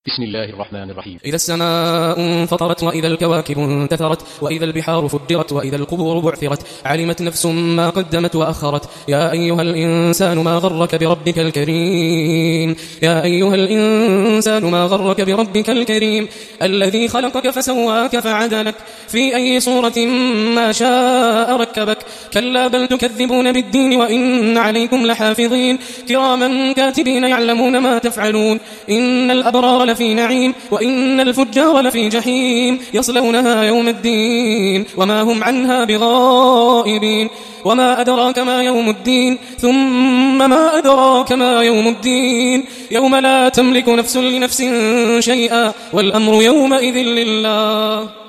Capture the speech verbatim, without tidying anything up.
بسم الله الرحمن الرحيم. إذا السماء انفطرت وإذا الكواكب انتثرت وإذا البحار فجرت وإذا القبور بعثرت علمت نفس ما قدمت وأخرت. يا أيها الإنسان ما غرك بربك الكريم يا أيها الإنسان ما غرك بربك الكريم الذي خلقك فسواك فعدلك في أي صورة ما شاء ركبك. كلا بل تكذبون بالدين وإن عليكم لحافظين كراما كاتبين يعلمون ما تفعلون. إن الأبرار لفي نعيم وإن الفجار لفي جحيم يصلونها يوم الدين وما هم عنها بغائبين. وما أدراك ما يوم الدين ثم ما أدراك ما يوم الدين يوم لا تملك نفس لنفس شيئا والأمر يومئذ لله.